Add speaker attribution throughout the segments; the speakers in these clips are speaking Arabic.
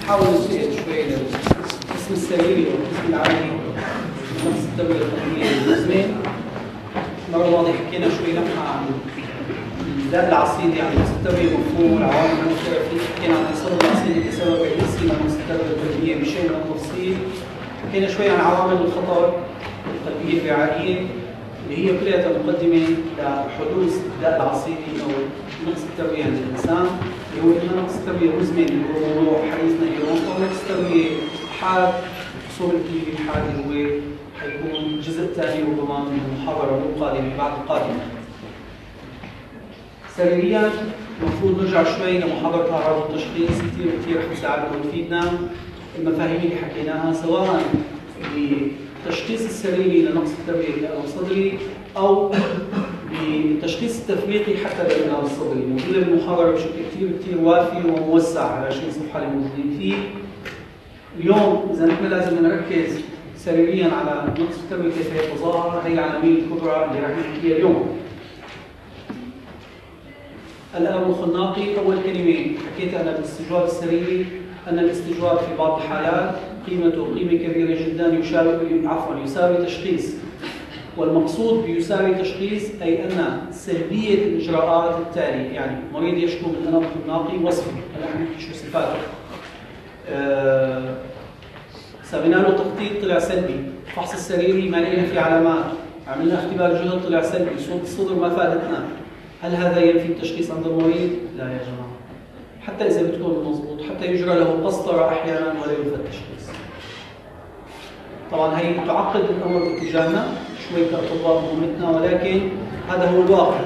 Speaker 1: نحاول ننتقل شوي للقسم السريري والقسم العملي نفس الدورة القلبية للجسمين. المرة الماضية حكينا شوي نحن عن الداء العصيدي، عن نفس الدورة المفهوم والعوامل المؤثرة فيه، حكينا عن الصدى العصيدي كسبب رئيسي لنفس الدورة القلبية بشيء من التفصيل. حكينا شوي عن عوامل الخطر القلبية الرعاية اللي هي كلها مقدمة لحدوث الداء العصيدي أو نقص التروية عند الإنسان، اللي هو إما نقص التروية مزمن اللي هو موضوع حديثنا اليوم، أو نقص التروية حاد حصول الكلية الحاد اللي هو حيكون جزء ثاني ربما من المحاضرة القادمة بعد القادمة. سريريا المفروض نرجع شوي لمحاضرة أعراض التشخيص، كثير حتساعدنا وتفيدنا المفاهيم اللي حكيناها، سواء بالتشخيص السريري لنقص التروية بالألم الصدري أو بالتشخيص التفريقي حتى للألم الصدري. موجودة بالمحاضرة بشكل كثير وافي وموسع على 20 صفحة اللي موجودين فيه. اليوم إذا نحن لازم نركز سريريا على نقص التروية كيف يتظاهر، هي العناوين الكبرى اللي راح نحكيها اليوم. الألم الخناقي، أول كلمة حكيتها أنا بالاستجواب السريري، أن الاستجواب في بعض الحالات قيمته قيمة كبيرة جدا يساوي تشخيص. والمقصود بيساوي تشخيص أي أن سلبية الإجراءات التالية، يعني مريض يشكو من ألم خناقي وصفي، هلا حنحكي شو صفاته. سوينا له تخطيط طلع سلبي، الفحص السريري ما لقينا فيه علامات، عملنا اختبار جهد طلع سلبي، صوت الصدر ما فادتنا. هل هذا ينفي التشخيص عند المريض؟ لا يا جماعة. حتى إذا بتكون مضبوط، حتى يجرى له قسطرة أحيانا ولا ينفى التشخيص. طبعا هي تعقد الأمر باتجاهنا شوي كأطباء مهمتنا، ولكن هذا هو الواقع.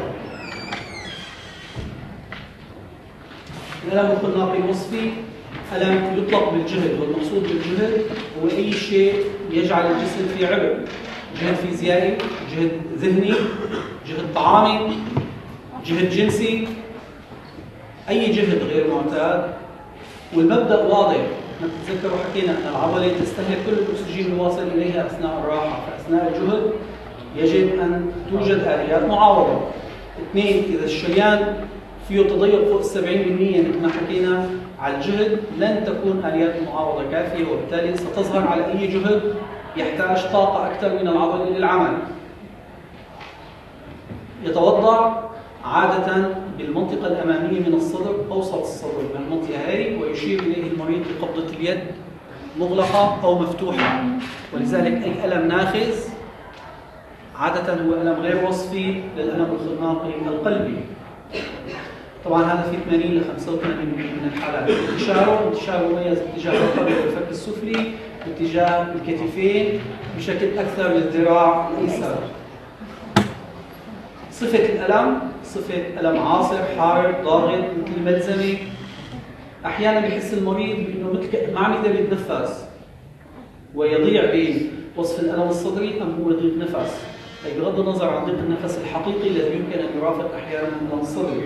Speaker 1: الألم الخناقي الوصفي ألم يطلق بالجهد، والمقصود بالجهد هو أي شيء يجعل الجسم فيه عبء، جهد فيزيائي، جهد ذهني، جهد طعامي، جهد جنسي، أي جهد غير معتاد. والمبدأ واضح، نتذكر وحكينا أن العضلة تستهلك كل الأكسجين الواصل إليها أثناء الراحة، فأثناء الجهد يجب أن توجد آليات معاوضة. اثنين، إذا الشريان فيه تضيق فوق 70% مثل ما حكينا على الجهد، لن تكون آليات المعاوضة كافية، وبالتالي ستظهر على أي جهد يحتاج طاقة أكثر من العضلة للعمل. يتوضع عادة بالمنطقة الأمامية من الصدر، أوسط الصدر من المنطقة هذه، ويشير إليه المريض بقبضة اليد مغلقة أو مفتوحة. ولذلك أي ألم ناخز عادة هو ألم غير وصفي للألم الخناقي القلبي. طبعا هذا في 80 ل 85% من الحالات. انتشاره مميز باتجاه القلب والفك السفلي، باتجاه الكتفين، بشكل أكثر للذراع الأيسر. صفة الألم، صفة ألم عاصر، حار، ضاغط، مثل الملزمة. أحيانا بحس المريض بأنه مثل ما عم يقدر يتنفس، ويضيع بين وصف الألم الصدري أم هو ضيق نفس، أي بغض النظر عن ضيق النفس الحقيقي الذي يمكن أن يرافق أحيانا الألم الصدري.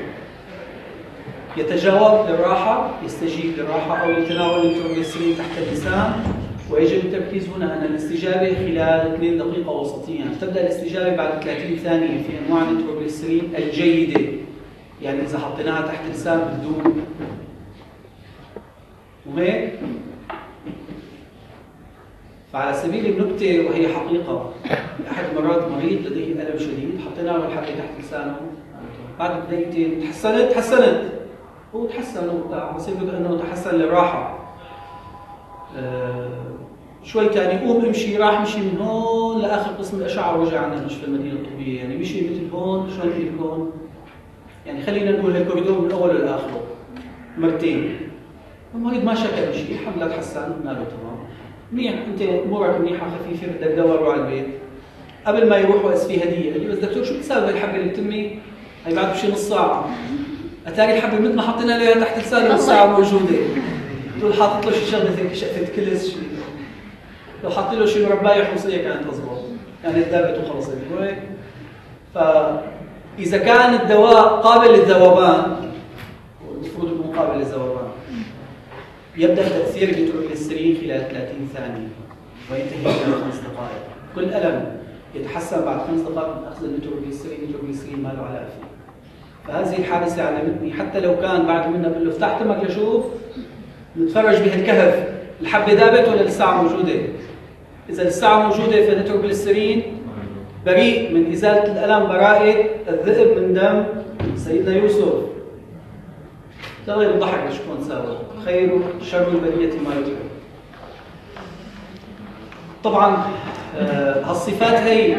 Speaker 1: يتجاوب للراحة، يستجيب للراحة أو لتناول النيتروجليسرين تحت اللسان. ويجب التركيز هنا أن الاستجابة خلال 2 دقيقة وسطيا، تبدأ الاستجابة بعد 30 ثانية في أنواع النيتروجليسرين الجيدة، يعني إذا حطيناها تحت اللسان بتدوب. وهيك فعلى سبيل النكتة وهي حقيقة، أحد مرات مريض لديه ألم شديد، حطينا له الحبة تحت لسانه، بعد دقيقتين تحسنت هو تحسن وبتاع، بصير انه تحسن للراحه. شوي ثاني قوم امشي، راح مشي من هون لاخر قسم الاشعه ورجع عندنا مستشفى المدينه الطبيه، يعني مشي مثل هون، شلون مثل هون؟ يعني خلينا نقول الكوريدور من اوله لاخره مرتين. المريض ما شكى بشيء، الحمد لله تحسن، قلنا له تمام منيح، انت امورك منيحه خفيفه، بدك دواء روح على البيت. قبل ما يروح وقت في هديه، قال لي بس دكتور شو بتساوي الحبه اللي بتمي؟ هي بعد بشي نص ساعه. اتاري الحبه مثل ما حطينا له تحت لسانه نص ساعه موجوده. قلت له حاطط له شي شغله هيك شقفه كلس شيء. لو حاطط له شي مربايه حمصيه كانت تزبط، كانت ذابت وخلصت هيك. فاذا كان الدواء قابل للذوبان، المفروض يكون قابل للذوبان، يبدا تاثير النيتروجليسرين خلال 30 ثانيه وينتهي خلال 5 دقائق. كل الم يتحسن بعد 5 دقائق من اخذ النيتروجليسرين ما له علاقه فيه. فهذه الحادثه علمتني حتى لو كان بعد منها بقول له افتح تمك لشوف، نتفرج بهالكهف الحبة ذابت ولا لسه موجودة؟ إذا لسه موجودة فنيتروجليسرين بريء من إزالة الألم براءة الذئب من دم سيدنا يوسف. لا غير الضحك ليش كون ساوى خير شر البرية ما يدرك. طبعا هالصفات هي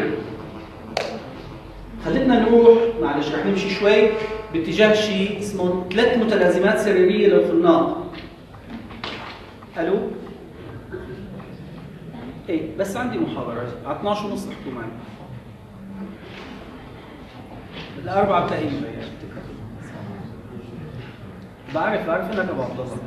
Speaker 1: خلتنا نروح، معلش رح نمشي شوي باتجاه شيء اسمه 3 متلازمات سريرية للخناق. الو؟ ايه بس عندي محاضرة على 12:30 احكوا معي. الأربعة بتلاقيني بيان. بعرف انك ابو عبد الله.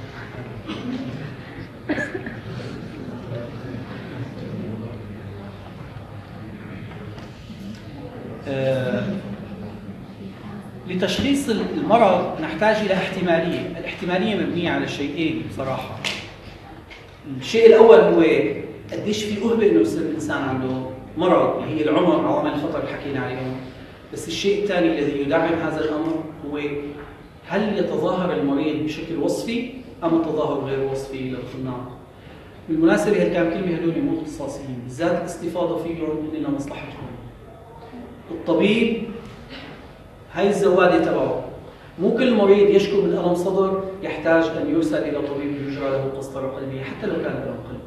Speaker 1: لتشخيص المرض نحتاج إلى احتمالية، الاحتمالية مبنية على شيئين بصراحة. الشيء الأول هو قديش في أهبة إنه يصير الإنسان عنده مرض اللي هي العمر، عوامل الخطر اللي حكينا عليهم. بس الشيء الثاني الذي يدعم هذا الأمر هو هل يتظاهر المريض بشكل وصفي أم تظاهر غير وصفي للخناق؟ بالمناسبة هالكام كلمة هدول مو اختصاصيين، بالذات الاستفاضة فيهم إننا مصلحتهم. الطبيب هاي الزوادة تبعه، مو كل مريض يشكو من ألم صدر يحتاج أن يرسل إلى طبيب يجرى له قسطرة قلبية حتى لو كان الألم قلبي.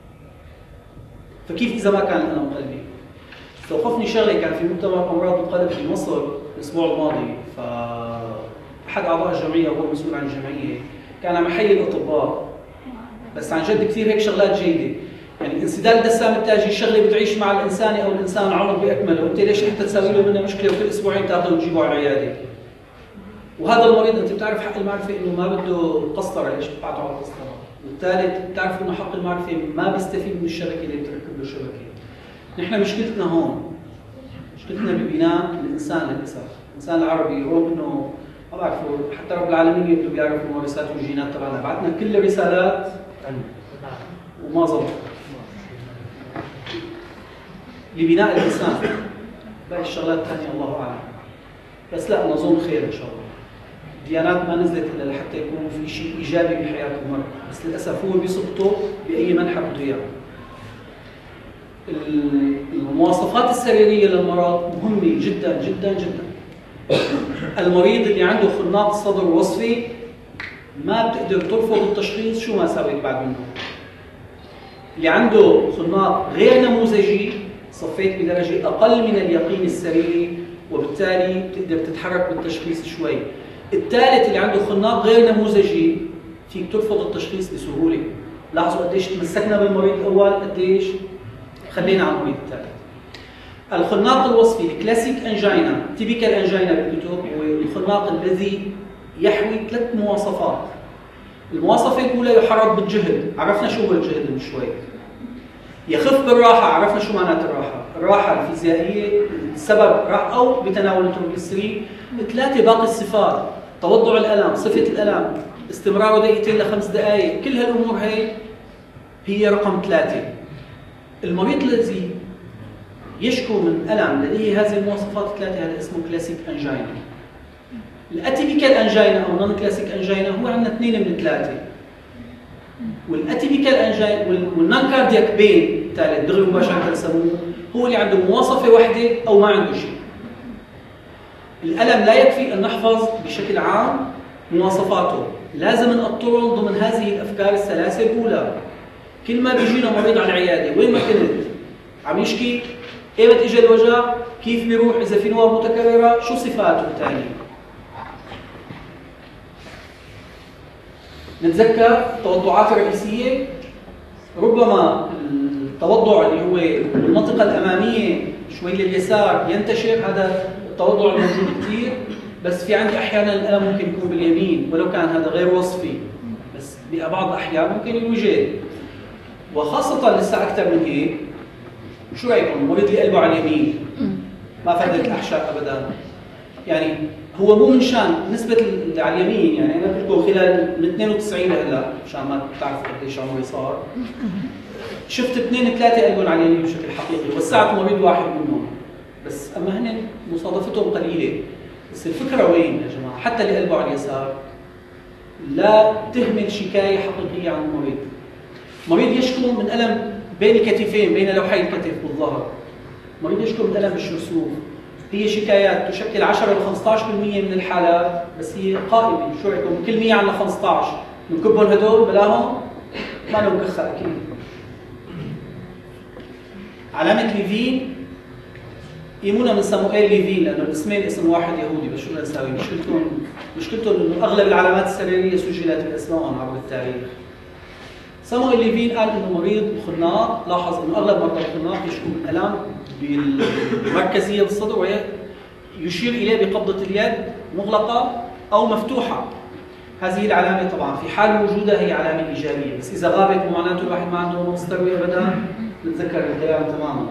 Speaker 1: فكيف إذا ما كان الألم قلبي؟ استوقفني شغلة، كان في مؤتمر أمراض القلب في مصر الأسبوع الماضي، فأحد أعضاء الجمعية وهو مسؤول عن الجمعية كان عم يحيي الأطباء، بس عن جد كثير هيك شغلات جيدة. يعني انسداد الدسام التاجي شغله بتعيش مع الانسان او الانسان عمر باكمله، وانت ليش حتى تساوي له منها مشكله وكل اسبوعين تاخذه وتجيبه على العياده؟ وهذا المريض انت بتعرف حق المعرفه انه ما بده قسطره، ليش بتبعته على القسطره؟ والثالث بتعرف انه حق المعرفه ما بيستفيد من الشبكه اللي بتركب له شبكه. نحن مشكلتنا هون، مشكلتنا ببناء الانسان للاسف، الانسان العربي رغم انه ما بعرفوا حتى رب العالمين يبدو بيعرفوا المورثات والجينات تبعنا، بعثنا كل الرسالات وما ظبط لبناء الانسان. باقي الشغلات الثانيه الله اعلم، بس لا نظن خير ان شاء الله. الديانات ما نزلت الا لحتى يكون في شيء ايجابي بحياه المرء، بس للاسف هو بيسقطوا باي منحى بده اياه. المواصفات السريريه للمرض مهمه جدا جدا جدا. المريض اللي عنده خناق صدر وصفي ما بتقدر ترفض التشخيص شو ما سويت بعد منه. اللي عنده خناق غير نموذجي صفيت بدرجة أقل من اليقين السريري، وبالتالي بتقدر تتحرك بالتشخيص شوي. الثالث اللي عنده خناق غير نموذجي فيك ترفض التشخيص بسهولة. لاحظوا قديش تمسكنا بالمريض الأول، قديش خلينا على المريض الثالث. الخناق الوصفي الكلاسيك انجينا، تيبيكال انجينا بالكتب، هو الخناق الذي يحوي 3 مواصفات. المواصفة الأولى يحرك بالجهد، عرفنا شو هو الجهد من شوي. يخف بالراحة، عرفنا شو معنات الراحة. الراحة الفيزيائية السبب راح أو بتناول النيتروجليسرين. 3 باقي الصفات، توضع الألم، صفة الألم، استمراره دقيقتين ل5 دقائق، كل هالأمور هي رقم 3. المريض الذي يشكو من ألم لديه هذه المواصفات 3 هذا اسمه كلاسيك انجينا. الاتيبيكال انجينا او نون كلاسيك انجينا هو عندنا 2 من 3. والاتيبيكال انجينا والنون كاردياك بين الثالث دغري مباشره نسموه هو اللي عنده مواصفه واحده او ما عنده شيء. الالم لا يكفي ان نحفظ بشكل عام مواصفاته، لازم نأطرهم ضمن هذه الافكار الثلاثه الاولى. كل ما بيجينا مريض على العياده وين ما كنت عم يشكي، ايمت اجى الوجع، كيف بيروح، اذا في نواب متكرره، شو صفاته الثانيه. نتذكر التوضعات الرئيسيه، ربما التوضع اللي هو المنطقه الاماميه شوي لليسار ينتشر، هذا التوضع الموجود كثير، بس في عندي احيانا الالم ممكن يكون باليمين ولو كان هذا غير وصفي، بس ببعض الاحيان ممكن يوجد. وخاصه لسه اكثر من هيك، شو رايكم المريض اللي قلبه على اليمين ما فادت الاحشاء ابدا؟ يعني هو مو من شان نسبه اللي على اليمين، يعني انا قلت لكم خلال من 92 لهلا مشان ما تعرفوا قديش عمري صار، شفت 2 3 قلبهم على اليمين بشكل حقيقي، وسعت مريض واحد منهم، بس اما هن مصادفتهم قليله. بس الفكره وين يا جماعه؟ حتى اللي قلبه على اليسار لا تهمل شكاية حقيقية عن المريض. مريض يشكو من ألم بين الكتفين، بين لوحي الكتف والظهر. مريض يشكو من ألم بالشرسوف. هي شكايات تشكل 10 ل 15% من الحالات، بس هي قائمة. شو رأيكم؟ كل 100 عنا 15 بنكبهم هدول بلاهم ما لهم كخة أكيد. علامة ليفين يهمنا من ساموئيل ليفين لأنه الاسمين اسم واحد يهودي، بس شو بدنا نساوي؟ مشكلتهم إنه أغلب العلامات السريرية سجلت بأسمائهم عبر التاريخ. ساموئيل ليفين قال إنه مريض الخناق، لاحظ إنه أغلب مرضى الخناق يشكو من آلام بالمركزية بالصدر ويشير إليه بقبضة اليد مغلقة أو مفتوحة. هذه العلامة طبعا في حال وجودها هي علامة إيجابية، بس إذا غابت معناته الواحد ما عنده مستروي أبدا، نتذكر الكلام تماما.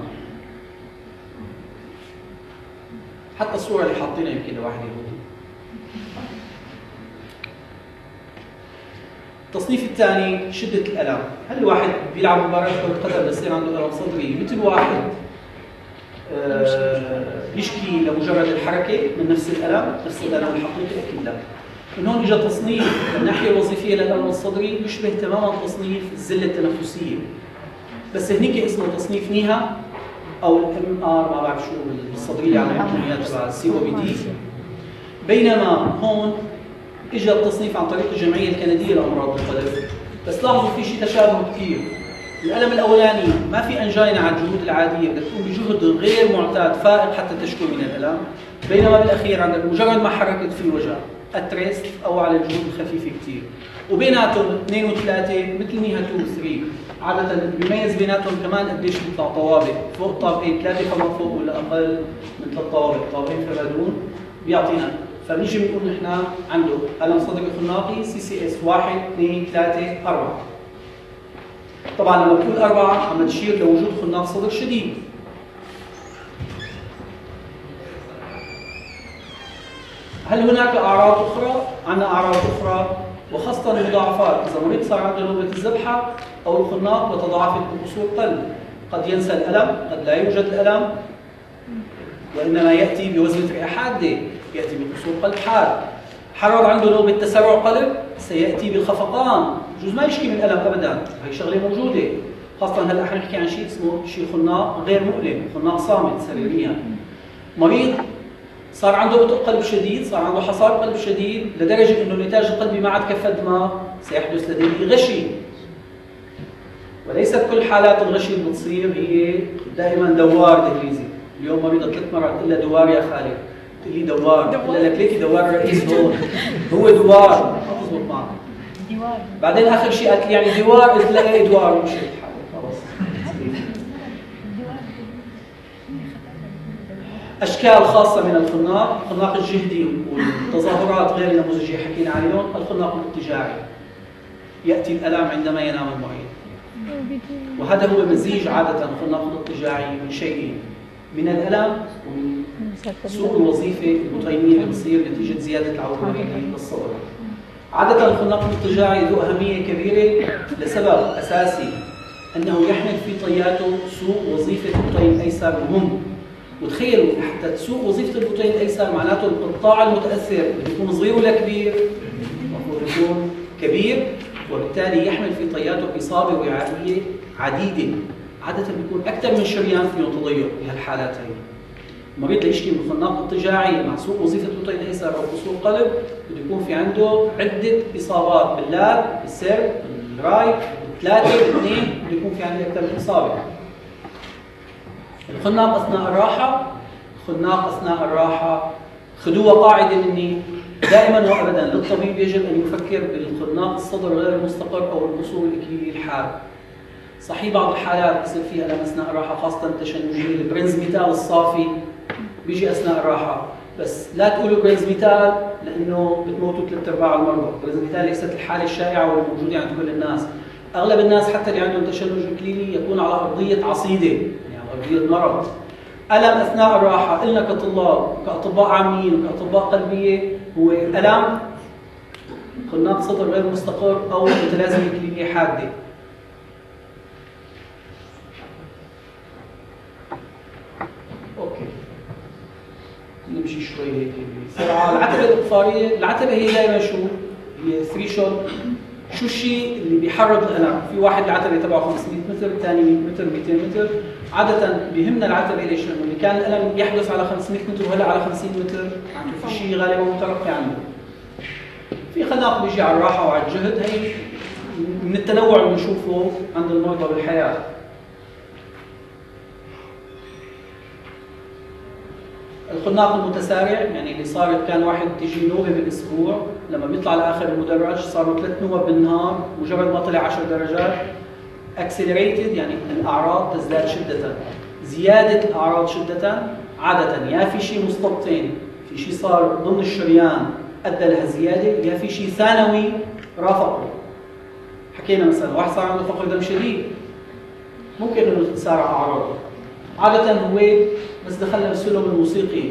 Speaker 1: حتى الصورة اللي حاطينها يمكن لواحد يهودي. التصنيف الثاني شدة الألم. هل الواحد بيلعب مباراة كرة قدم بصير عنده ألم صدري مثل واحد بيشكي لمجرد الحركة من نفس الألم، نفس الألم الحقيقي؟ أكيد لا. من هون اجى تصنيف من الناحية الوظيفية للألم الصدري يشبه تماما تصنيف الزلة التنفسية. بس هنيك اسمه تصنيف نيها أو الام ار، ما بعرف شو بالصدرية على الإمكانيات تبع السي او بي دي. بينما هون اجى التصنيف عن طريق الجمعية الكندية لأمراض القلب. بس لاحظوا في شيء تشابه كثير. الألم الأولاني ما في أنجينا على الجهود العادية، بدك تقوم بجهد غير معتاد فائق حتى تشكو من الألم. بينما بالأخير عندك مجرد ما حركت في وجع اتريست أو على الجهود الخفيفة كثير. وبيناتهم 2 و3 مثل نيها 2 و 3. عادة اللي بيميز بيناتهم كمان قديش بيطلع طوابق، فوق الطابقين 3 فما فوق ولا أقل من 3 طوابق، طابقين فما دون بيعطينا. فبنيجي بنقول نحن عنده ألم صدري خناقي سي سي اس 1 2 3 4. طبعا لما بتقول 4 عم تشير لوجود خناق صدر شديد. هل هناك أعراض أخرى؟ عندنا أعراض أخرى وخاصة المضاعفات. إذا مريض صار عنده نوبة الذبحة أو الخناق وتضاعفت بقصور قلب، قد ينسى الألم، قد لا يوجد الألم، وإنما يأتي بوزنة رئة حادة، يأتي بقصور قلب حاد. حرر عنده نوبة تسرع قلب، سيأتي بالخفقان، بجوز ما يشكي من الألم أبدا، هي شغلة موجودة. خاصة هلا حنحكي عن شيء اسمه شيء خناق غير مؤلم، خناق صامت سريريا. مريض صار عنده بطء قلب شديد، صار عنده حصار قلب شديد لدرجة انه النتاج القلبي ما عاد كفى دماغ، سيحدث لديه غشي. وليست كل حالات الغشي اللي بتصير هي دائما دوار دهليزي. اليوم مريضة 3 مرات تقول لها دوار يا خالد، تقول لي دوار، بقول لك ليكي دوار رئيس هون، هو دوار، ما تزبط معك. بعدين اخر شيء قالت لي يعني دوار، قلت لها ايه دوار، ومشيت حالي خلص. أشكال خاصة من الخناق، الخناق الجهدي والتظاهرات غير النموذجية حكينا عليهم. الخناق الاضطجاعي، يأتي الألم عندما ينام المريض، وهذا هو مزيج عادة الخناق الاضطجاعي من شيئين، من الألم ومن سوء الوظيفة البطينية اللي بتصير نتيجة زيادة العوض المريضي للصدر. عادة الخناق الاضطجاعي ذو أهمية كبيرة لسبب أساسي، أنه يحمل في طياته سوء وظيفة البطين الأيسر مهم. وتخيلوا حتى تسوء وظيفة البطين الأيسر معناته القطاع المتأثر بده يكون صغير ولا كبير؟ المفروض يكون كبير، وبالتالي يحمل في طياته إصابة وعائية عديدة. عادة بيكون أكثر من شريان فيه تضيق بهالحالات هي. المريض اللي يشكي من خناق اضطجاعي مع سوء وظيفة البطين الأيسر أو قصور قلب بده يكون في عنده عدة إصابات باللاب، بالسر، بالراي، بالثلاثة، بالاثنين، بده يكون في عنده أكثر من إصابة. الخناق أثناء الراحة، خناق أثناء الراحة خذوها قاعدة مني دائما وأبدا، للطبيب يجب أن يفكر بالخناق الصدر غير المستقر أو القصور الإكليلي الحاد. صحيح بعض الحالات بصير فيها ألم أثناء الراحة، خاصة التشنجية، البرنزميتال الصافي بيجي أثناء الراحة، بس لا تقولوا برنزميتال لأنه بتموتوا 3/4 المرضى. برنزميتال ليست الحالة الشائعة والموجودة عند كل الناس. أغلب الناس حتى اللي عندهم تشنج إكليلي يكون على أرضية عصيدة، أرضية مرض. ألم أثناء الراحة قلنا كطلاب كأطباء عامين كأطباء قلبية هو ألم خناق صدر غير مستقر أو متلازمة إكليلية حادة. أوكي نمشي شوي هيك بسرعة. العتبة الإقفارية، العتبة هي دائما شو؟ ثريشولد. شو الشيء اللي بيحرض الالم؟ في واحد العتبه تبعه 500 متر، الثاني 100 متر، 200 متر. عاده بيهمنا العتبه ليش؟ لانه اللي كان الالم يحدث على 500 متر وهلا على 50 متر، معناته في شيء غالبا مترقي عنه. في خناق بيجي على الراحه وعلى الجهد، هي من التنوع اللي بنشوفه عند المرضى بالحياه. الخناق المتسارع يعني اللي صارت كان واحد تيجي نوبه بالاسبوع، لما بيطلع لاخر المدرج صاروا 3 نوب بالنهار، مجرد ما طلع 10 درجات. accelerated يعني الاعراض تزداد شده. زياده الاعراض شده عاده يا في شيء مستبطن، في شيء صار ضمن الشريان ادى لها زياده، يا في شيء ثانوي رافقه. حكينا مثلا واحد صار عنده فقر دم شديد، ممكن انه تتسارع اعراضه. عاده هو بس دخلنا بالسلم الموسيقي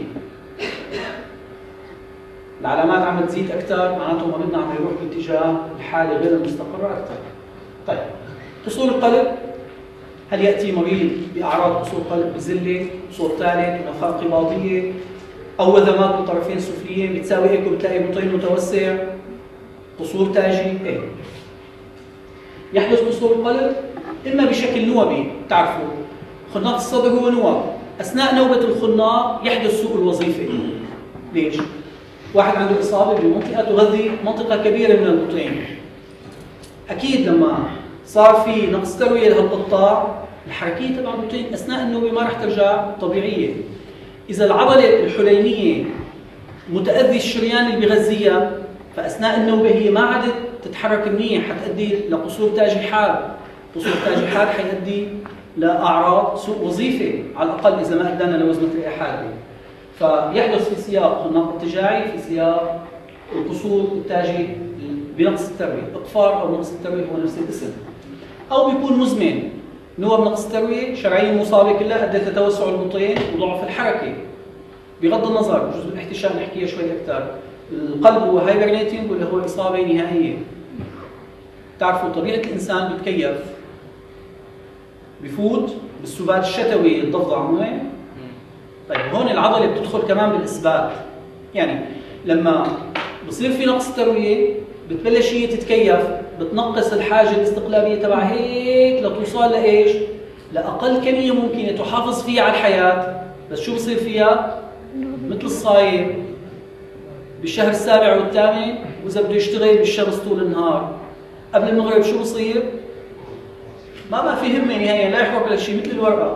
Speaker 1: العلامات عم تزيد اكثر، معناته مريضنا عم يروح باتجاه الحاله غير المستقره اكثر. طيب قصور القلب، هل ياتي مريض باعراض قصور قلب بزله، قصور ثالث، نفاق قباضيه، او وذمات بالطرفين السفليين بتساوي هيك وبتلاقي بطين متوسع، قصور تاجي؟ ايه. يحدث قصور القلب اما بشكل نوبي، بتعرفوا خناق الصدر هو نوب، اثناء نوبه الخناق يحدث سوء الوظيفه. ليش؟ واحد عنده اصابه بمنطقه تغذي منطقه كبيره من البطين. اكيد لما صار في نقص ترويه لهالقطاع، الحركيه تبع البطين اثناء النوبه ما رح ترجع طبيعيه. اذا العضله الحليميه متاذي الشريان اللي بغذيها، فاثناء النوبه هي ما عادت تتحرك منيح، حتؤدي لقصور تاجي حاد. قصور تاجي حاد حيؤدي لاعراض سوء وظيفه على الاقل اذا ما ادانا لوزنه احاده. فيحدث في سياق خناق ارتجاعي، في سياق القصور التاجي بنقص الترويه، اقفار او نقص الترويه هو نفس الاسم. او بيكون مزمن، نوب نقص الترويه، شرايين مصابه كلها ادت لتوسع البطين وضعف الحركه. بغض النظر جزء الاحتشاء نحكيها شوي اكثر. القلب هو هايبرنيتنج ولا هو اصابه نهائيه؟ بتعرفوا طبيعه الانسان بتكيف، بفوت بالسبات الشتوي الضفدع مو هيك؟ طيب هون العضله بتدخل كمان بالاثبات. يعني لما بصير في نقص ترويه بتبلش هي تتكيف، بتنقص الحاجه الاستقلابيه تبعها هيك لتوصل لايش؟ لاقل كميه ممكنه تحافظ فيها على الحياه. بس شو بصير فيها؟ مثل الصاير بالشهر السابع والثامن، واذا بده يشتغل بالشمس طول النهار قبل المغرب شو بصير؟ ما في همه نهائيا، لا يحرك ولا شيء، مثل الورقه.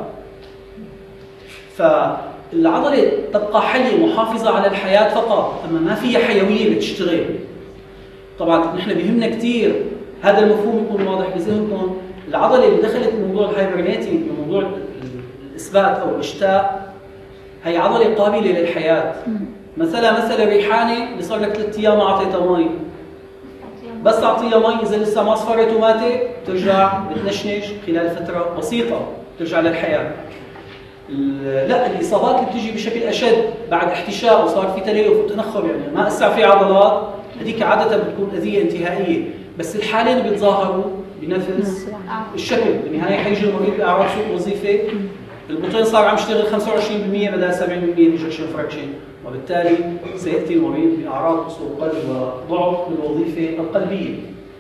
Speaker 1: فالعضله تبقى حيه محافظه على الحياه فقط، اما ما فيها حيويه بتشتغل. طبعا نحن بيهمنا كثير هذا المفهوم يكون واضح بذهنكم. العضله اللي دخلت بموضوع الهايبرنيتنج بموضوع الاثبات او الاشتاء، هي عضله قابله للحياه. مثلا الريحانه اللي صار لك 3 ايام ما اعطيتها مي، بس تعطيها مي اذا لسه ما اصفرت وماتت بترجع بتنشنش خلال فتره بسيطه بترجع للحياه. لا، الاصابات اللي بتيجي بشكل اشد بعد احتشاء وصار في تليف وتنخر، يعني ما اسع في عضلات، هذيك عاده بتكون اذيه انتهائيه. بس الحالين بيتظاهروا بنفس الشكل. بالنهايه حيجي المريض باعراض سوء وظيفه، البطين صار عم يشتغل 25% بدل 70% ايجكشن فراكشن، وبالتالي سياتي المريض باعراض قصور قلب وضعف بالوظيفه القلبيه.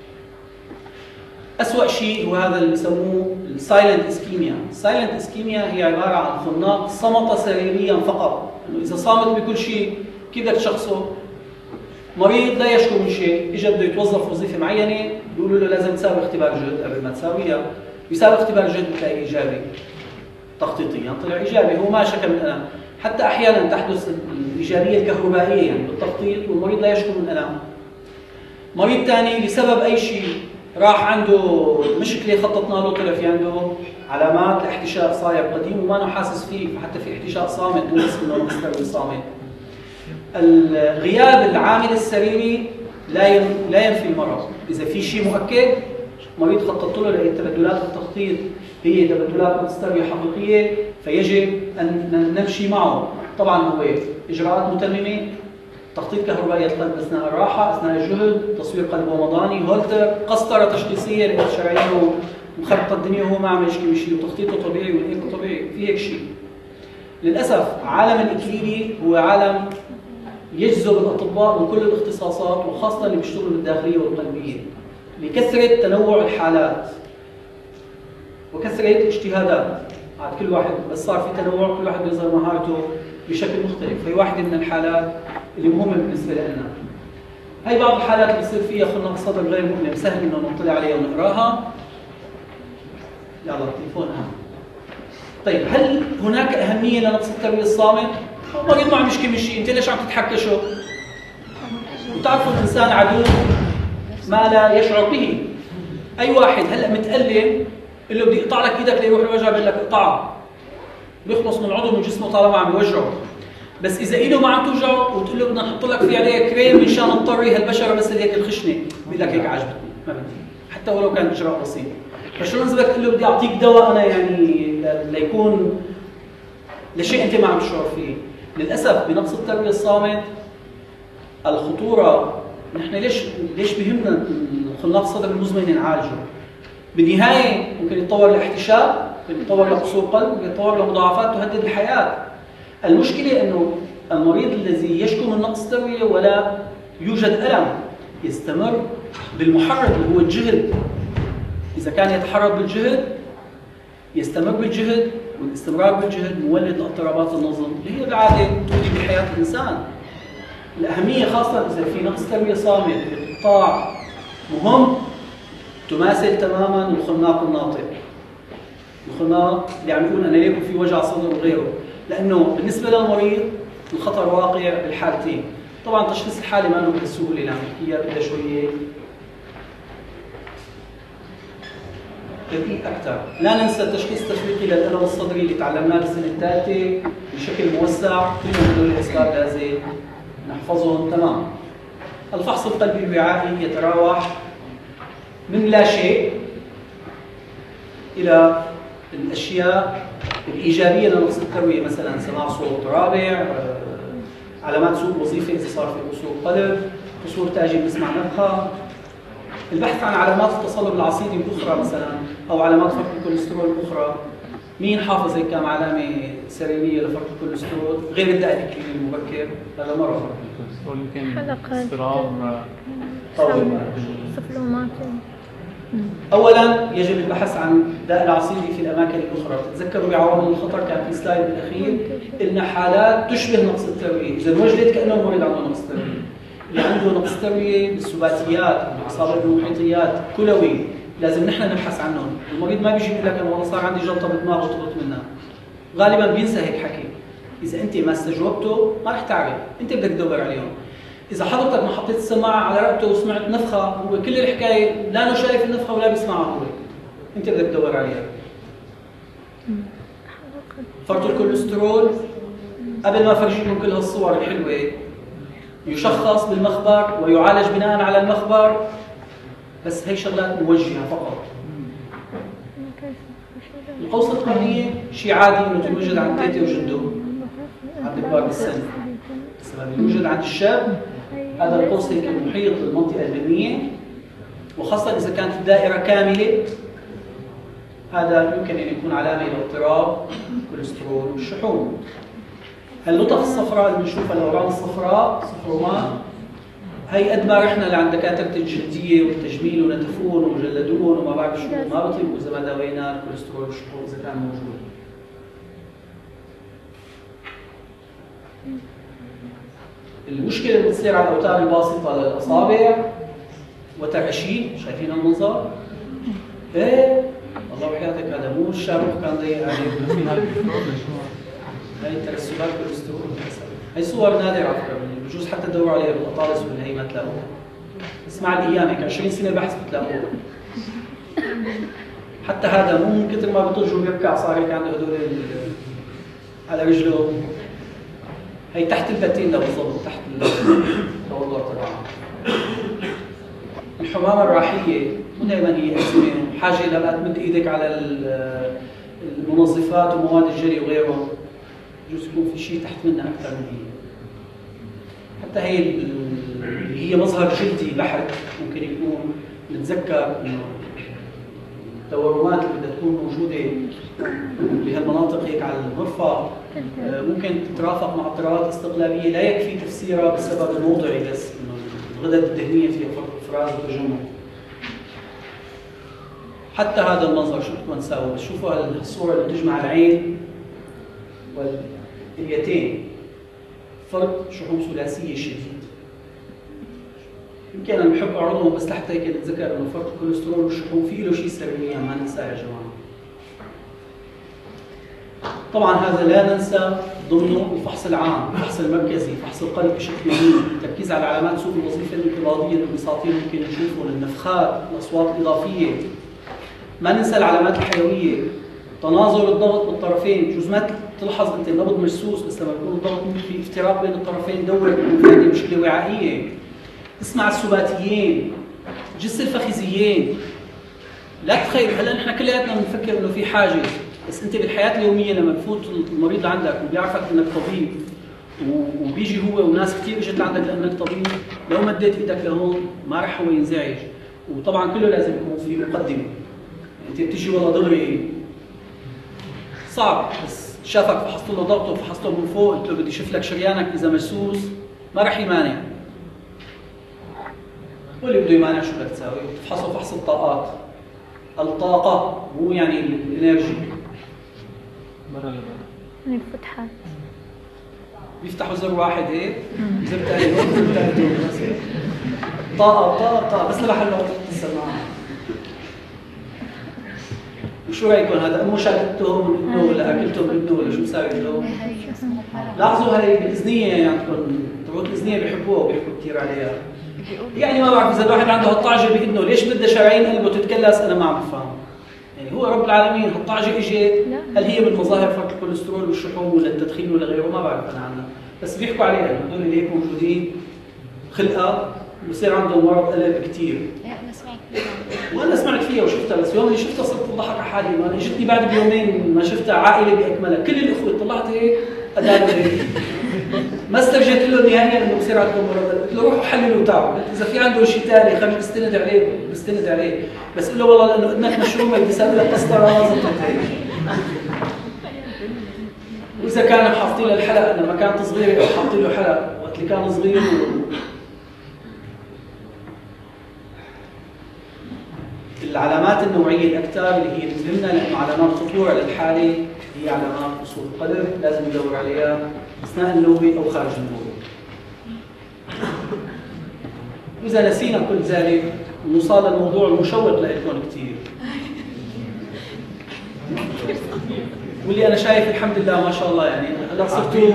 Speaker 1: أسوأ شيء هو هذا اللي بسموه السايلنت اسكيميا. السايلنت اسكيميا هي عباره عن خناق صمت سريريا فقط، انه اذا صامت بكل شيء كيف بدك تشخصه؟ مريض لا يشكو من شيء، اجى بده يتوظف وظيفه معينه، بيقولوا له لازم تساوي اختبار جهد، قبل ما تساويها بيساوي اختبار جهد بتلاقي ايجابي. تخطيطيا طلع ايجابي، هو ما شكى من الم. حتى احيانا تحدث الايجابيه الكهربائيه يعني بالتخطيط والمريض لا يشكو من الم. مريض ثاني لسبب اي شيء راح عنده مشكله خططنا له، طلع في عنده علامات لاحتشاء صاير قديم وما انه حاسس فيه، فحتى في احتشاء صامت مو بس انه مستوي صامت. الغياب العامل السريري لا ينفي المرض. اذا في شيء مؤكد مريض خططت له لأن تبدلات التخطيط هي تبدلات مستويه حقيقيه، فيجب ان نمشي معه. طبعا هو اجراءات متممه، تخطيط كهربائي القلب اثناء الراحه، اثناء الجهد، تصوير قلب ومضاني، هولتر، قسطره تشخيصيه لقيت شرايينه مخربطه الدنيا وهو ما عم يشكي شيء، وتخطيطه طبيعي والايكو طبيعي، في هيك شيء. للاسف عالم الاكليني هو عالم يجذب الاطباء من كل الاختصاصات وخاصه اللي بيشتغلوا بالداخليه والقلبيه لكثره تنوع الحالات وكثره اجتهادات. عاد كل واحد بس صار في تنوع، كل واحد بيظهر مهارته بشكل مختلف، هي واحده من الحالات اللي مهمه بالنسبه لنا. هي بعض الحالات اللي بصير فيها خلق صدر غير مؤلم، سهل انه نطلع عليها ونقراها. يلا التليفون ها. طيب هل هناك اهميه لنقص الترويه الصامت؟ مريض ما عم يشكي من شيء، انت ليش عم تتحكشه؟ وتعرفوا الانسان عدو ما لا يشعر به. اي واحد هلا متألم اللي بدي اقطع لك ايدك ليروح الوجع بقول لك اقطعها، بيخلص من عضو من جسمه طالما عم يوجعه. بس اذا ايده ما عم توجعه وتقول له بدنا نحط لك في عليها كريم مشان نطري هالبشره بس هيك الخشنه، بيقول لك هيك عجبتني ما بدي، حتى ولو كان اجراء بسيط. فشو لازم تقول له بدي اعطيك دواء انا يعني ليكون لشيء انت ما عم تشعر فيه. للاسف بنقص الترويه الصامت الخطوره، نحن ليش بهمنا خلق الصدر المزمن نعالجه؟ بالنهايه ممكن يتطور لاحتشاء، ممكن يتطور لقصور قلب، ممكن يتطور لمضاعفات تهدد الحياه. المشكله انه المريض الذي يشكو من نقص ترويه ولا يوجد الم يستمر بالمحرك اللي هو الجهد. اذا كان يتحرك بالجهد يستمر بالجهد، والاستمرار بالجهد مولد لاضطرابات النظم اللي هي بالعاده تؤدي بحياه الانسان. الاهميه خاصه اذا في نقص ترويه صامت بقطاع مهم تماثل تماما الخناق الناطق. الخناق اللي عم يقول انا ليكن في وجع صدر وغيره، لانه بالنسبه للمريض الخطر واقع بالحالتين. طبعا تشخيص الحاله ما له بالسهوله اللي عم نحكيها، بدها شويه دقيق اكثر. لا ننسى التشخيص التشويقي للالم الصدري اللي تعلمناه بالسنه الثالثه بشكل موسع، كلهم هدول الاسباب لازم نحفظهم تمام. الفحص القلبي الوعائي يتراوح من لا شيء الى الاشياء الايجابيه لنقص الترويه، مثلا سماع صوت رابع، علامات سوء وظيفه اذا صار في قصور قلب، قصور تاجي بنسمع نفخه، البحث عن علامات التصلب العصيدي الاخرى مثلا او علامات فرط الكوليسترول الاخرى. مين حافظ هيك كم علامه سريريه لفرط الكوليسترول غير الداء الكليني المبكر؟ هذا مرض
Speaker 2: حلقة صفلومات.
Speaker 1: اولا يجب البحث عن داء العصيدي في الاماكن الاخرى. تتذكروا بعوامل الخطر كان في سلايد بالاخير قلنا حالات تشبه نقص الترويه، اذا وجدت كانه المريض عنده نقص ترويه. اللي عنده نقص ترويه بالسباتيات او باصابه بالمحيطيات كلوي لازم نحن نبحث عنهم. المريض ما بيجي يقول لك انا والله صار عندي جلطه بدماغ وطلبت منها، غالبا بينسى هيك حكي. اذا انت ما استجوبته ما رح تعرف، انت بدك تدور عليهم. اذا حضرتك ما حطيت السماعه على رقبته وسمعت نفخه، هو كل الحكايه لا انه شايف النفخه ولا بيسمعها هو، انت بدك تدور عليها. فرط الكوليسترول قبل ما افرجيكم كل هالصور الحلوه يشخص بالمخبر ويعالج بناء على المخبر، بس هي شغلات موجهه فقط. القوس القرنيه شيء عادي انه تنوجد عند تيتي وجده عند كبار بالسن، بس لما يوجد عند الشاب هذا القوس هيك محيط بالمنطقه البنيه، وخاصه اذا كانت الدائره كامله هذا يمكن ان يكون علامه لاضطراب الكوليسترول والشحوم. اللطخ الصفراء اللي بنشوفها الاورام الصفراء صفرومات، هي قد ما رحنا لعند دكاتره الجلديه والتجميل ونتفون وجلدون وما بعرف شو ما بيطلبوا اذا ما داوينا الكوليسترول والشحوم اذا كان موجود. المشكله اللي بتصير على الاوتار الباسطه للاصابع وترعشيد، شايفين المنظر؟ ايه الله وحياتك هذا مو الشاروخ كان ضيق عليه. هاي ترسبات كوليسترول، هي صور نادره على فكره، بجوز حتى تدوروا عليها بالاطالس والهي ما تلاقوها. بس مع الايام هيك 20 سنه بحث بتلاقوها. حتى هذا مو من كثر ما بيطج وبيركع صار هيك عنده هدول على رجله. هي تحت البتين ده بالضبط، تحت التوضع تبعها. الحمامه الراحيه مو دائما هي ازمه وحاجه لما تمد ايدك على المنظفات ومواد الجري وغيره، بجوز يكون في شيء تحت منها اكثر من هي. حتى هي اللي هي مظهر جلدي بحت ممكن يكون نتذكر انه التورمات اللي بدها تكون موجوده بهالمناطق هيك على المرفق ممكن تترافق مع اضطرابات استقلابيه لا يكفي تفسيرها بالسبب الموضعي بس انه الغدد الدهنيه فيها فرط افراز وتجمع. حتى هذا المنظر شو بدكم نساوي؟ شوفوا الصوره اللي بتجمع العين واليتين، فرق شحوم ثلاثيه شديد. يمكن انا بحب اعرضهم بس لحتى هيك نتذكر انه فرق الكوليسترول والشحوم في له شيء سريريا ما ننساه يا جماعه. طبعا هذا لا ننسى ضمنه الفحص العام، الفحص المركزي، فحص القلب بشكل عام، التركيز على علامات سوء الوظيفه الانقباضيه الانبساطيه ممكن نشوفهم، النفخات، الاصوات الاضافيه. ما ننسى العلامات الحيويه، تناظر الضغط بالطرفين، بجوز ما تلحظ انت النبض مرسوس بس لما يكون الضغط في افتراق بين الطرفين دور في مشكله وعائيه. اسمع السباتيين، جس الفخذيين. لا تخيل هلا نحن كلياتنا بنفكر انه في حاجز، بس انت بالحياه اليوميه لما بفوت المريض لعندك وبيعرفك انك طبيب وبيجي هو وناس كثير اجت لعندك لانك طبيب، لو مديت ايدك لهون ما رح هو ينزعج. وطبعا كله لازم يكون في مقدمه. انت بتيجي والله دغري صعب، بس شافك فحصت له ضغطه وفحصته من فوق قلت له بدي اشوف لك شريانك اذا مرسوس ما رح يمانع. واللي بده يمانع شو بدك تساوي؟ بتفحصه فحص الطاقات. الطاقة مو يعني الانرجي.
Speaker 2: الفتحات.
Speaker 1: بيفتحوا زر واحد هيك، زر ثاني هون، زر ثالث هون بس هيك. طاقة بس لمحل وقت السماعة. وشو رايكم هذا؟ مو شاكلتهم من ابنه ولا اكلتهم من ابنه ولا شو مساوي له؟ لاحظوا هاي الاذنية عندكم، تبعوت الاذنية بيحبوها وبيحكوا كثير عليها. يعني ما بعرف اذا الواحد عنده هالطعجه باذنه ليش بدها شرايين قلبه تتكلس انا ما عم بفهم. يعني هو رب العالمين هالطعجه اجت هل هي من مظاهر فرط الكوليسترول والشحوم ولا التدخين ولا غيره ما بعرف انا عنها، بس بيحكوا عليها هدول اللي هيك موجودين خلقه بصير عندهم مرض قلب كثير. وانا سمعت فيها وشفتها بس يوم اللي شفتها صرت اضحك على حالي، ما اجتني بعد بيومين ما شفتها عائله باكملها، كل الاخوه طلعت هيك ادانوا هيك. ما استرجيت له نهائيا انه بصير عندكم مرض، قلت له روحوا حللوا تعبوا، اذا في عنده شيء ثاني خلينا بستند عليه، بس قل له والله لانه ابنك مشرومه بدي اسوي لك قسطره زبطت هيك. واذا كانوا حاطين له الحلق لما كانت صغيره او حاطين له حلق وقت اللي كان صغير العلامات النوعيه الاكثر اللي هي تهمنا لانه علامات خطوره للحاله هي علامات وصول القلب، لازم ندور عليها اثناء النوبه او خارج النوبه. واذا نسينا كل ذلك نوصل للموضوع المشوق لكم كثير. واللي انا شايف الحمد لله ما شاء الله يعني هلا صرتوا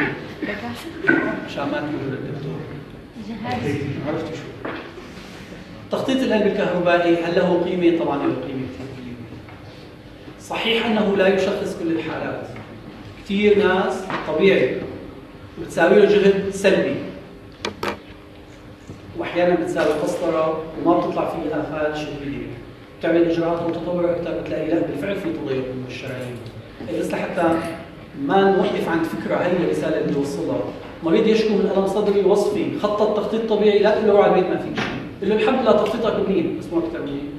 Speaker 1: مشان ما تقولوا للدكتور عرفتوا شو تخطيط القلب الكهربائي. هل له قيمه؟ طبعا له قيمه كثير كبيره. صحيح انه لا يشخص كل الحالات، كثير ناس طبيعي بتساوي له جهد سلبي واحيانا بتساوي قسطره وما بتطلع فيه افات شديده، بتعمل اجراءات متطوره اكثر بتلاقي لا بالفعل في تضيق من الشرايين. بس لحتى ما نوقف عند فكره هي الرساله اللي بيوصلها، مريض يشكو من الم صدري وصفي، خطط تخطيط طبيعي، لا تقول له على البيت ما فيك شيء، قل له الحمد لله تخطيطك منيح بس مو اكثر منيح.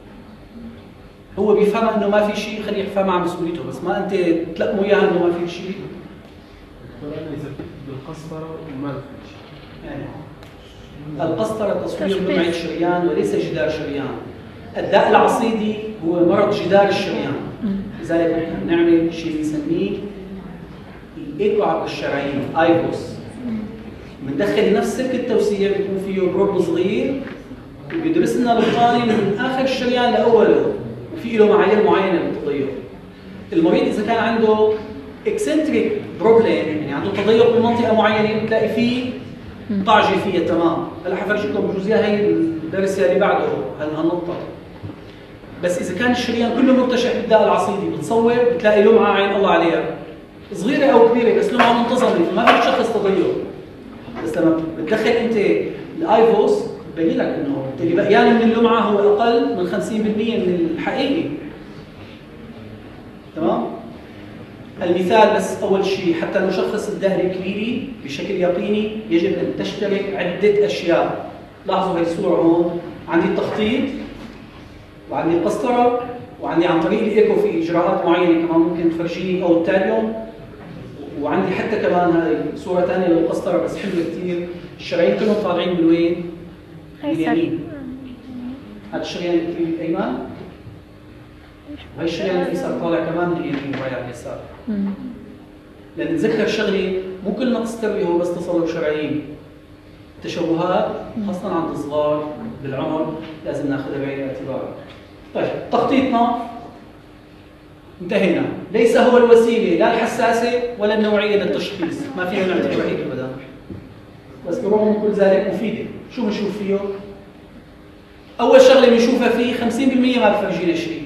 Speaker 1: هو بيفهم انه ما في شيء خليه يفهمها عن مسؤوليته، بس ما انت تلقمه اياها انه ما في شيء.
Speaker 3: اذا بالقسطره وما في شيء.
Speaker 1: يعني القسطره تصوير لمعه شريان وليس جدار شريان. الداء العصيدي هو مرض جدار الشريان، لذلك نعمل شيء بنسميه الايكو عبر الشرايين ايكوس. بندخل نفس سلك التوسيع بيكون فيه بروب صغير وبيدرس لنا الطاري من اخر الشريان لاوله وفي له معايير معينه للتضيق. المريض اذا كان عنده اكسنتريك بروبلم يعني عنده تضيق بمنطقه معينه بتلاقي فيه طعجه فيها تمام. هلا حفرجيكم بجوز هي الدرس اللي بعده هالنقطه. بس اذا كان الشريان كله مرتشح بالداء العصيدي بتصور بتلاقي لمعه عين الله عليها صغيره او كبيره بس لمعه منتظمه ما فيك تشخص تضيق. بس لما بتدخل انت الايفوس ببين لك انه اللي بقيان من اللمعه هو اقل من 50% من الحقيقي. تمام؟ المثال بس اول شيء حتى نشخص الداء الكليني بشكل يقيني يجب ان تشترك عده اشياء. لاحظوا هي الصوره هون، عندي التخطيط وعندي القسطره وعندي عن طريق الايكو في اجراءات معينه كمان ممكن تفرجيني او التاليوم وعندي حتى كمان هاي صورة ثانية للقسطرة بس حلوة كثير. الشرايين كلهم طالعين من وين؟ من اليمين. هذا الشريان الأيمن وهي الشريان الأيسر طالع كمان من اليمين وهي على اليسار. لأن نتذكر شغلة مو كل نقص تروي هو بس تصلب شرايين. التشوهات خاصة عند الصغار بالعمر لازم ناخذها بعين الاعتبار. طيب تخطيطنا انتهينا، ليس هو الوسيلة لا الحساسة ولا النوعية للتشخيص، ما فينا نعتبر هيك أبدا. بس برغم كل ذلك مفيدة. شو بنشوف فيه؟ أول شغلة بنشوفها فيه 50% ما بفرجينا شيء.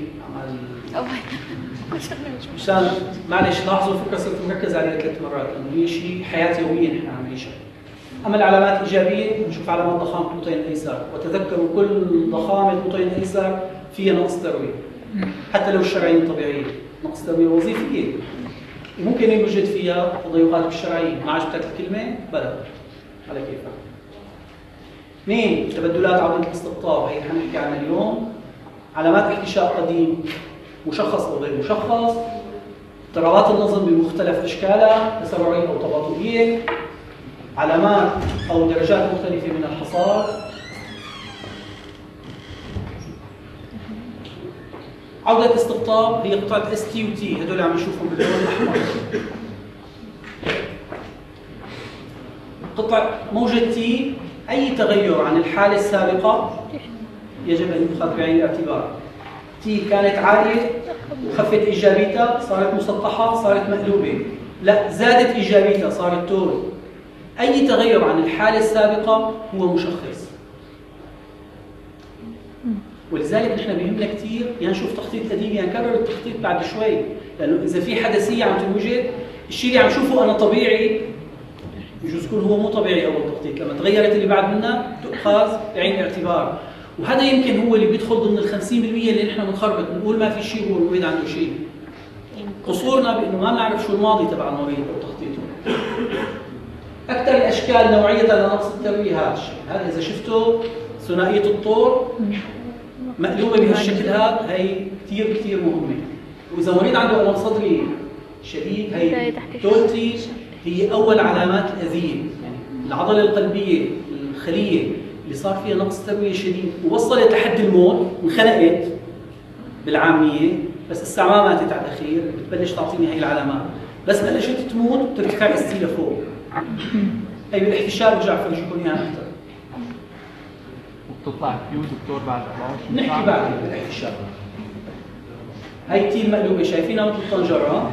Speaker 1: مشان معلش لاحظوا فكرة صرت مركز عليها 3 مرات لأنه هي شيء حياة يومية نحن عم نعيشها. أما العلامات الإيجابية بنشوف علامات ضخامة البطين الأيسر، وتذكروا كل ضخامة البطين الأيسر فيها نقص تروية. حتى لو الشرايين طبيعية، نقص تروية وظيفية. ممكن يوجد فيها تضيقات بالشرايين، ما عجبتك الكلمة؟ بلى على كيفك. 2 تبدلات عودة الاستقطاب، هي حنحكي عنها اليوم. علامات احتشاء قديم مشخص او غير مشخص. اضطرابات النظم بمختلف اشكالها تسرعيه او تباطؤيه. علامات او درجات مختلفه من الحصار. عودة استقطاب هي قطعة ST و T، هدول عم نشوفهم باللون الأحمر. قطع موجة T أي تغير عن الحالة السابقة يجب أن يؤخذ بعين الاعتبار. T كانت عالية وخفت إيجابيتها صارت مسطحة صارت مقلوبة، لا زادت إيجابيتها صارت تورو. أي تغير عن الحالة السابقة هو مشخص. ولذلك نحن بيهمنا كثير يا نشوف تخطيط قديم يا نكرر التخطيط بعد شوي، لأنه إذا في حدثية عم توجد الشيء اللي عم شوفه أنا طبيعي يجوز يكون هو مو طبيعي أول تخطيط، لما تغيرت اللي بعد منها تؤخذ بعين الاعتبار. وهذا يمكن هو اللي بيدخل ضمن ال 50% اللي نحن بنخربط بنقول ما في شيء هو الوالد عنده شيء. قصورنا بانه ما بنعرف شو الماضي تبع المريض او تخطيطه. اكثر الاشكال نوعيه لنقص الترويه هذا الشيء، هذا اذا شفته ثنائيه الطور مقلوبه بهالشكل هذا هي كثير كثير مهمه. واذا مريض عنده الم صدري شديد هي تولتي هي اول علامات الاذيه، يعني العضله القلبيه الخليه اللي صار فيها نقص ترويه شديد ووصلت لحد الموت وانخنقت بالعاميه، بس الساعه ما ماتت على الاخير بتبلش تعطيني هي العلامات، بس بلشت تموت بترتفع ST لفوق. هي بالاحتشاء برجع افرجيكم اياها اكثر.
Speaker 3: وبتطلع فيو دكتور بعد 24 ساعه؟
Speaker 1: نحكي بعد بالاحتشاء. هي تي المقلوبه شايفينها مثل الطنجره.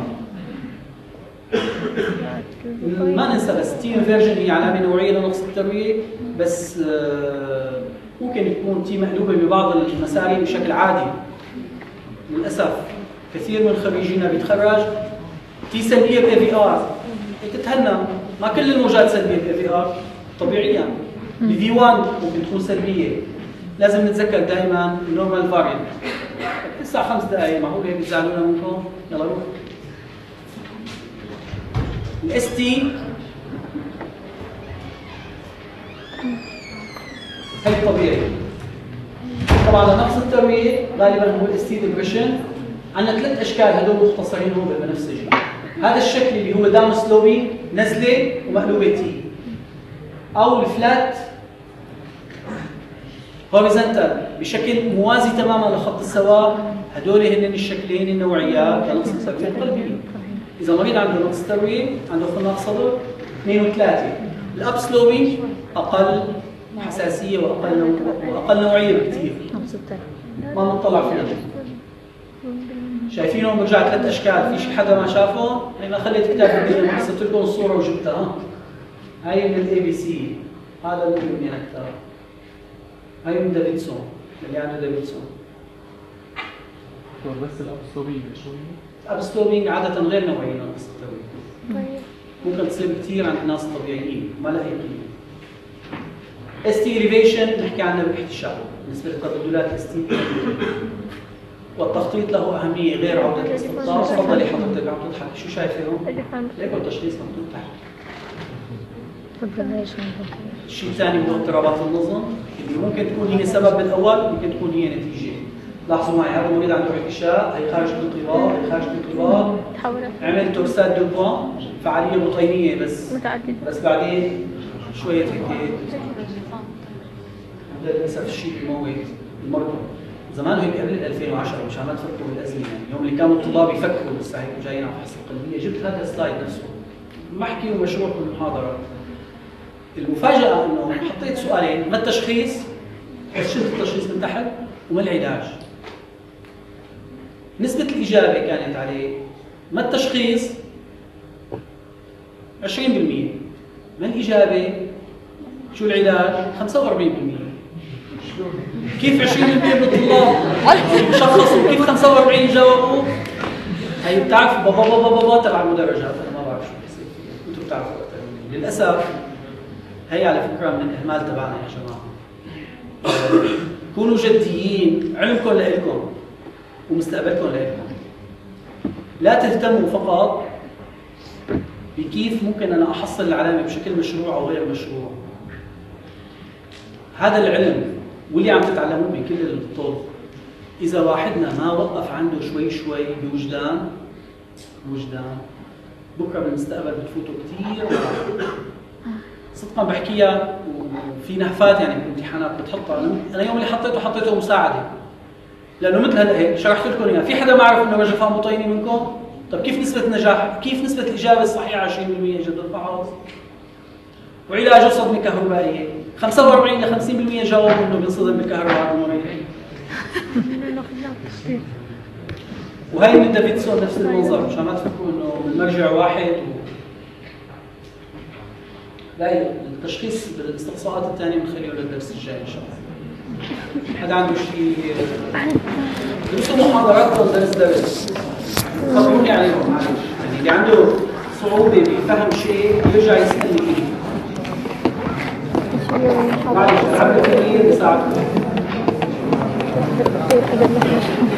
Speaker 1: ما ننسى بس تي انفيرجن هي علامه نوعيه لنقص الترويه، بس ممكن يكون تي مقلوبه ببعض المساري بشكل عادي. للاسف كثير من خريجينا بيتخرج تي سلبيه ب AVR، تتهنى ما كل الموجات سلبيه ب AVR طبيعيا. ب V1 ممكن تكون سلبيه، لازم نتذكر دائما النورمال فاريانت. الساعه 5 دقائق معقول هيك بتزعلونا منكم؟ يلا روح. ST هي طبيعي. طبعا لنقص الترويه غالبا هو ST ديبريشن. عندنا 3 اشكال هدول مختصرين هون بالبنفسجي. هذا الشكل اللي هو داون سلوبي نزله ومقلوبه تي، او الفلات هوريزونتال بشكل موازي تماما لخط السواء. هدول هن الشكلين النوعيات لنقص الترويه القلبيه. إذا مريض عنده نقص ترويه عنده خناق صدر 2 و3. الأب سلوبي أقل حساسية وأقل نوعية بكثير. ما بنطلع فيها. شايفينهم برجع 3 أشكال، في شي حدا ما شافه؟ أنا خليت كتاب الدنيا حسبت لكم الصورة وجبتها. هاي من ABC، هذا من مين أكثر؟ هاي من دافيدسون، اللي عنده دافيدسون.
Speaker 3: دكتور بس الأب سلوبي شو هي؟
Speaker 1: الابستوبينج عادة غير نوعية لنقص الترويه. ممكن تصير كثير عند الناس الطبيعيين، ما لها أي قيمة. ST elevation نحكي عنها بالاحتشاء بالنسبة لتبدلات ST، والتخطيط له أهمية غير عودة الاستقطاب. تفضلي حضرتك عم تضحك، شو شايفة هون؟ ليك التشخيص مكتوب تحت. الشيء الثاني هو اضطرابات النظم اللي ممكن تكون هي سبب بالأول، ممكن تكون هي نتيجة. لاحظوا معي هذا المريض عنده ارتشاء، هي خارج الانقباض، هي خارج الانقباض،
Speaker 2: تحولت
Speaker 1: عمل تورسات دو بوان، فعاليه بطينيه
Speaker 2: متعددة.
Speaker 1: بس بعدين شويه هيك للاسف الشيء بيموت المرضى. زمان هيك قبل 2010 مشان ما تفكروا بالازمه، يعني اليوم اللي كانوا الطلاب يفكروا لسه هيك جايين على فحص القلبيه، جبت هذا السلايد نفسه محكي ومشروع بالمحاضره. المفاجاه انه حطيت سؤالين: ما التشخيص؟ شلت التشخيص من تحت، وما العلاج؟ نسبة الإجابة كانت عليه ما التشخيص 20%، ما الإجابة شو العلاج 45%. كيف 20% من الطلاب شخصوا كيف 45 جاوبوا؟ هي بتعرف بابا تبع المدرجات، انا ما بعرف شو بيصير فيها، انتم بتعرفوا اكثر مني للاسف. هي على فكره من الاهمال تبعنا يا جماعه. كونوا جديين، علمكم لإلكم ومستقبلكم لإلكم. لا تهتموا فقط بكيف ممكن انا احصل العلامه بشكل مشروع او غير مشروع. هذا العلم واللي عم تتعلموه بكل الطب، اذا واحدنا ما وقف عنده شوي بوجدان بكره بالمستقبل بتفوتوا كثير. صدقا بحكيها، وفي نهفات يعني بالامتحانات بتحطها. انا يوم اللي حطيته مساعده، لانه مثل هلا هيك شرحت لكم اياها. في حدا ما عرف انه رجفان بطيني منكم؟ طيب كيف نسبه النجاح؟ كيف نسبه الاجابه الصحيحه 20% جدول الفحص؟ وعلاجه صدمه كهربائيه 45 ل 50% جاوبوا انه بينصدم بالكهرباء هذا المريض. وهي من دافيدسون نفس المنظر، مشان ما تفكروا انه المرجع واحد لا، التشخيص بالاستقصاءات الثانيه بنخليه للدرس الجاي ان شاء الله. حدا عنده شيء؟ درسوا محاضرات ولا درس؟ خبروني عليهم معلش، يعني اللي عنده صعوبه بفهم شيء يرجع يسالني فيه. معلش العب كثير بيساعدكم.